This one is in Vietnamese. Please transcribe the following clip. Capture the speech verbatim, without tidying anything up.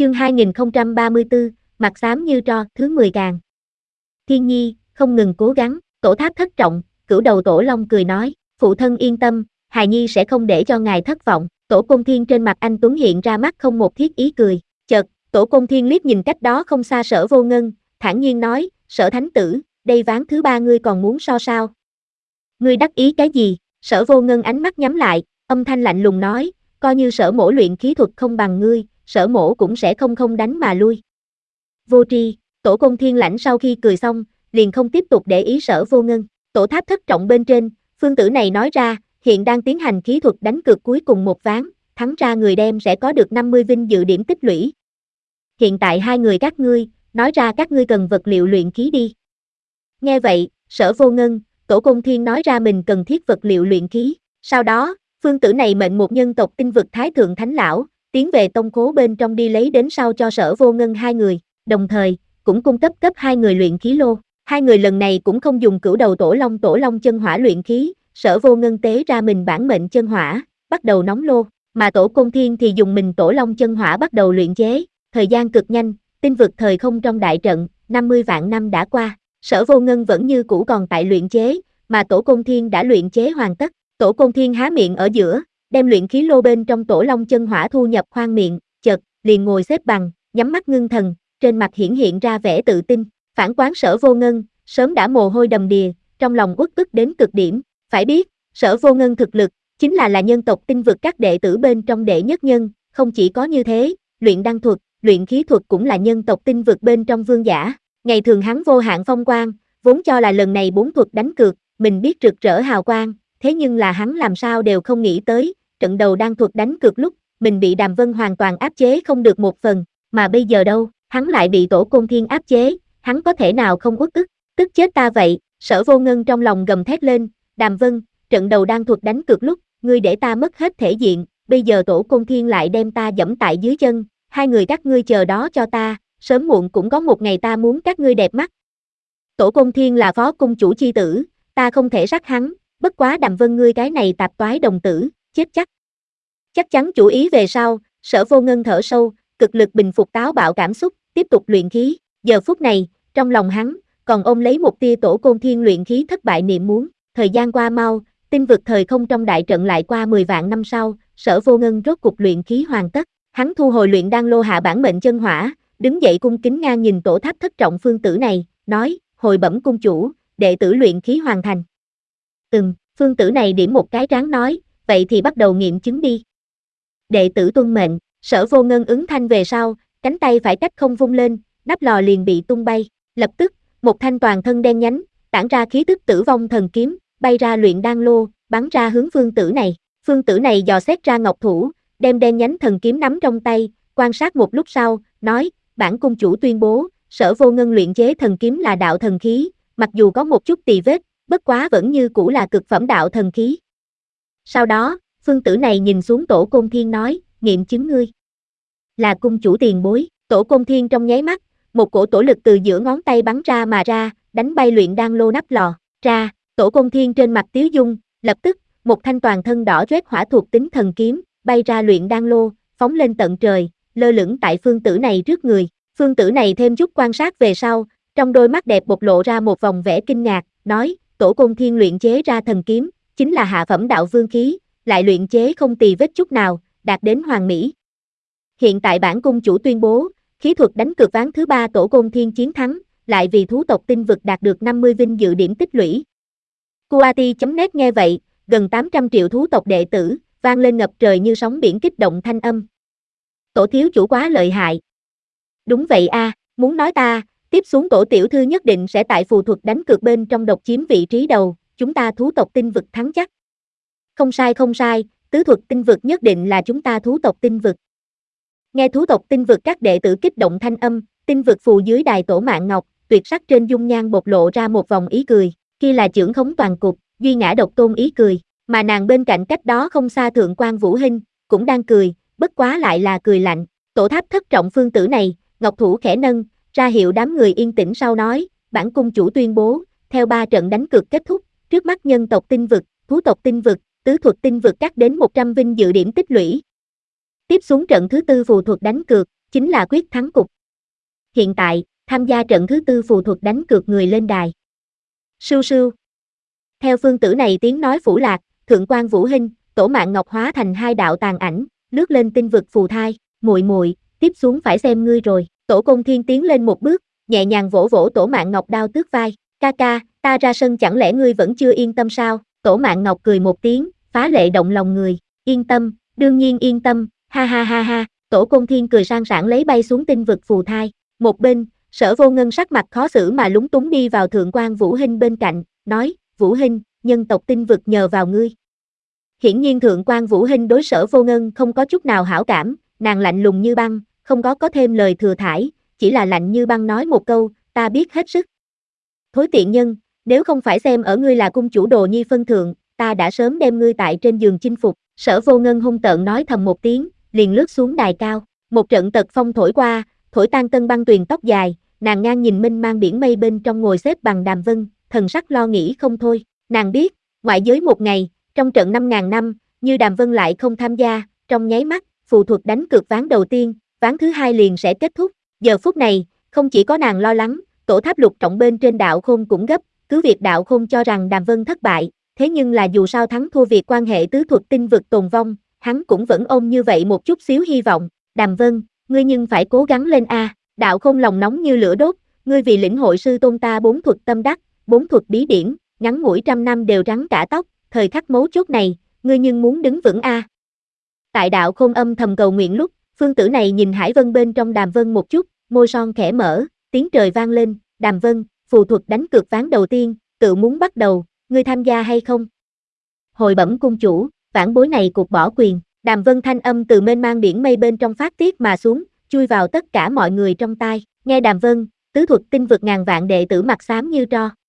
Chương hai nghìn không trăm ba mươi tư, mặt xám như tro, thứ mười càng. Thiên Nhi, không ngừng cố gắng, tổ tháp thất trọng, cửu đầu tổ long cười nói, phụ thân yên tâm, hài nhi sẽ không để cho ngài thất vọng. Tổ Côn Thiên trên mặt anh Tuấn hiện ra mắt không một thiết ý cười, chợt, Tổ Côn Thiên liếc nhìn cách đó không xa Sở Vô Ngân, thản nhiên nói, Sở Thánh Tử, đây ván thứ ba ngươi còn muốn so sao? Ngươi đắc ý cái gì? Sở Vô Ngân ánh mắt nhắm lại, âm thanh lạnh lùng nói, coi như Sở Mỗ luyện khí thuật không bằng ngươi, Sở Mỗ cũng sẽ không không đánh mà lui. Vô tri, Tổ Côn Thiên lãnh sau khi cười xong, liền không tiếp tục để ý Sở Vô Ngân. Tổ tháp thất trọng bên trên, phương tử này nói ra, hiện đang tiến hành khí thuật đánh cược cuối cùng một ván, thắng ra người đem sẽ có được năm mươi vinh dự điểm tích lũy. Hiện tại hai người các ngươi, nói ra các ngươi cần vật liệu luyện khí đi. Nghe vậy, Sở Vô Ngân, Tổ Côn Thiên nói ra mình cần thiết vật liệu luyện khí. Sau đó, phương tử này mệnh một nhân tộc tinh vực Thái Thượng Thánh Lão, tiến về tông khố bên trong đi lấy đến sau cho Sở Vô Ngân hai người, đồng thời, cũng cung cấp cấp hai người luyện khí lô. Hai người lần này cũng không dùng cửu đầu tổ long tổ long chân hỏa luyện khí, Sở Vô Ngân tế ra mình bản mệnh chân hỏa, bắt đầu nóng lô, mà Tổ Côn Thiên thì dùng mình tổ long chân hỏa bắt đầu luyện chế. Thời gian cực nhanh, tinh vực thời không trong đại trận, năm mươi vạn năm đã qua, Sở Vô Ngân vẫn như cũ còn tại luyện chế, mà Tổ Côn Thiên đã luyện chế hoàn tất. Tổ Côn Thiên há miệng ở giữa, đem luyện khí lô bên trong tổ long chân hỏa thu nhập khoang miệng, chợt, liền ngồi xếp bằng, nhắm mắt ngưng thần, trên mặt hiển hiện ra vẻ tự tin. Phản quán Sở Vô Ngân, sớm đã mồ hôi đầm đìa, trong lòng uất ức đến cực điểm. Phải biết, Sở Vô Ngân thực lực, chính là là nhân tộc tinh vực các đệ tử bên trong đệ nhất nhân, không chỉ có như thế, luyện đan thuật, luyện khí thuật cũng là nhân tộc tinh vực bên trong vương giả. Ngày thường hắn vô hạn phong quang, vốn cho là lần này bốn thuật đánh cược, mình biết rực rỡ hào quang, thế nhưng là hắn làm sao đều không nghĩ tới, trận đầu đan thuật đánh cược lúc, mình bị Đàm Vân hoàn toàn áp chế không được một phần, mà bây giờ đâu, hắn lại bị Tổ Côn Thiên áp chế, hắn có thể nào không uất ức, tức chết ta vậy. Sở Vô Ngân trong lòng gầm thét lên, Đàm Vân, trận đầu đan thuật đánh cược lúc, ngươi để ta mất hết thể diện, bây giờ Tổ Côn Thiên lại đem ta giẫm tại dưới chân, hai người các ngươi chờ đó cho ta, sớm muộn cũng có một ngày ta muốn các ngươi đẹp mắt. Tổ Côn Thiên là phó cung chủ chi tử, ta không thể sát hắn, bất quá Đàm Vân ngươi cái này tạp toái đồng tử, chết chắc. Chắc chắn chủ ý về sau, Sở Vô Ngân thở sâu, cực lực bình phục táo bạo cảm xúc, tiếp tục luyện khí. Giờ phút này, trong lòng hắn, còn ôm lấy một tia Tổ Côn Thiên luyện khí thất bại niệm muốn. Thời gian qua mau, tinh vực thời không trong đại trận lại qua mười vạn năm sau, Sở Vô Ngân rốt cục luyện khí hoàn tất. Hắn thu hồi luyện đan lô hạ bản mệnh chân hỏa, đứng dậy cung kính ngang nhìn tổ tháp thất trọng phương tử này, nói, hồi bẩm cung chủ, đệ tử luyện khí hoàn thành. Ừm, phương tử này điểm một cái trán nói, vậy thì bắt đầu nghiệm chứng đi. Đệ tử tuân mệnh. Sở Vô Ngân ứng thanh về sau, cánh tay phải cách không vung lên, nắp lò liền bị tung bay, lập tức, một thanh toàn thân đen nhánh, tản ra khí tức tử vong thần kiếm, bay ra luyện đan lô, bắn ra hướng phương tử này. Phương tử này dò xét ra ngọc thủ, đem đen nhánh thần kiếm nắm trong tay, quan sát một lúc sau, nói, bản cung chủ tuyên bố, Sở Vô Ngân luyện chế thần kiếm là đạo thần khí, mặc dù có một chút tì vết, bất quá vẫn như cũ là cực phẩm đạo thần khí. Sau đó, phương tử này nhìn xuống Tổ Côn Thiên nói, nghiệm chứng ngươi là cung chủ tiền bối. Tổ Côn Thiên trong nháy mắt, một cổ tổ lực từ giữa ngón tay bắn ra mà ra, đánh bay luyện đan lô nắp lò ra. Tổ Côn Thiên trên mặt tiếu dung, lập tức, một thanh toàn thân đỏ rét hỏa thuộc tính thần kiếm, bay ra luyện đan lô, phóng lên tận trời, lơ lửng tại phương tử này trước người. Phương tử này thêm chút quan sát về sau, trong đôi mắt đẹp bộc lộ ra một vòng vẻ kinh ngạc, nói, Tổ Côn Thiên luyện chế ra thần kiếm, chính là hạ phẩm đạo vương khí, lại luyện chế không tì vết chút nào, đạt đến hoàn mỹ. Hiện tại bản cung chủ tuyên bố, khí thuật đánh cược ván thứ ba Tổ Côn Thiên chiến thắng, lại vì thú tộc tinh vực đạt được năm mươi vinh dự điểm tích lũy. Kuati chấm net nghe vậy, gần tám trăm triệu thú tộc đệ tử, vang lên ngập trời như sóng biển kích động thanh âm. Tổ thiếu chủ quá lợi hại. Đúng vậy a, à, muốn nói ta, tiếp xuống tổ tiểu thư nhất định sẽ tại phù thuật đánh cược bên trong độc chiếm vị trí đầu, chúng ta thú tộc tinh vực thắng chắc. Không sai không sai, tứ thuật tinh vực nhất định là chúng ta thú tộc tinh vực. Nghe thú tộc tinh vực các đệ tử kích động thanh âm, tinh vực phù dưới đài Tổ Mạn Ngọc, tuyệt sắc trên dung nhan bộc lộ ra một vòng ý cười, kia là trưởng khống toàn cục, duy ngã độc tôn ý cười, mà nàng bên cạnh cách đó không xa Thượng quan Vũ Hinh, cũng đang cười, bất quá lại là cười lạnh. Tổ tháp thất trọng phương tử này, ngọc thủ khẽ nâng, ra hiệu đám người yên tĩnh sau nói, bản cung chủ tuyên bố, theo ba trận đánh cược kết thúc, trước mắt nhân tộc tinh vực, thú tộc tinh vực, tứ thuật tinh vực cắt đến một trăm vinh dự điểm tích lũy. Tiếp xuống trận thứ tư phù thuật đánh cược, chính là quyết thắng cục. Hiện tại, tham gia trận thứ tư phù thuật đánh cược người lên đài. Sưu sưu. Theo phương tử này tiếng nói phủ lạc, thượng quan Vũ Hinh, Tổ Mạn Ngọc hóa thành hai đạo tàn ảnh, lướt lên tinh vực phù thai, muội muội, tiếp xuống phải xem ngươi rồi. Tổ Công Thiên tiến lên một bước, nhẹ nhàng vỗ vỗ Tổ Mạn Ngọc đao tước vai, ca ca, ta ra sân chẳng lẽ ngươi vẫn chưa yên tâm sao? Tổ Mạn Ngọc cười một tiếng, phá lệ động lòng người, yên tâm, đương nhiên yên tâm, ha ha ha ha. Tổ Công Thiên cười sang sảng lấy bay xuống tinh vực phù thai. Một bên, Sở Vô Ngân sắc mặt khó xử mà lúng túng đi vào thượng quan Vũ Hinh bên cạnh, nói, Vũ Hinh, nhân tộc tinh vực nhờ vào ngươi. Hiển nhiên thượng quan Vũ Hinh đối Sở Vô Ngân không có chút nào hảo cảm, nàng lạnh lùng như băng, không có có thêm lời thừa thãi, chỉ là lạnh như băng nói một câu, ta biết hết sức. Thối tiện nhân, nếu không phải xem ở ngươi là cung chủ Đồ Nhi phân thượng, ta đã sớm đem ngươi tại trên giường chinh phục. Sở Vô Ngân hung tợn nói thầm một tiếng, liền lướt xuống đài cao. Một trận tật phong thổi qua, thổi tan Tân Băng Tuyền tóc dài, nàng ngang nhìn mênh mang biển mây bên trong ngồi xếp bằng Đàm Vân, thần sắc lo nghĩ không thôi. Nàng biết, ngoại giới một ngày, trong trận năm ngàn năm, như Đàm Vân lại không tham gia, trong nháy mắt, phù thuật đánh cược ván đầu tiên, ván thứ hai liền sẽ kết thúc. Giờ phút này, không chỉ có nàng lo lắng, tổ tháp lục trọng bên trên Đạo Khôn cũng gấp, cứ việc Đạo Khôn cho rằng Đàm Vân thất bại, thế nhưng là dù sao thắng thua việc quan hệ tứ thuật tinh vực tồn vong, hắn cũng vẫn ôm như vậy một chút xíu hy vọng. Đàm Vân, ngươi nhưng phải cố gắng lên a. Đạo Khôn lòng nóng như lửa đốt, ngươi vì lĩnh hội sư tôn ta bốn thuật tâm đắc, bốn thuật bí điển, ngắn ngủi trăm năm đều rắn cả tóc, thời khắc mấu chốt này, ngươi nhưng muốn đứng vững a. Tại Đạo Khôn âm thầm cầu nguyện lúc, phương tử này nhìn Hải Vân bên trong Đàm Vân một chút, môi son khẽ mở, tiếng trời vang lên, Đàm Vân, phù thuật đánh cược ván đầu tiên, tự muốn bắt đầu, ngươi tham gia hay không? Hồi bẩm cung chủ, vãn bối này cục bỏ quyền. Đàm Vân thanh âm từ mênh mang biển mây bên trong phát tiết mà xuống, chui vào tất cả mọi người trong tai. Nghe Đàm Vân, tứ thuật tinh vực ngàn vạn đệ tử mặt xám như tro.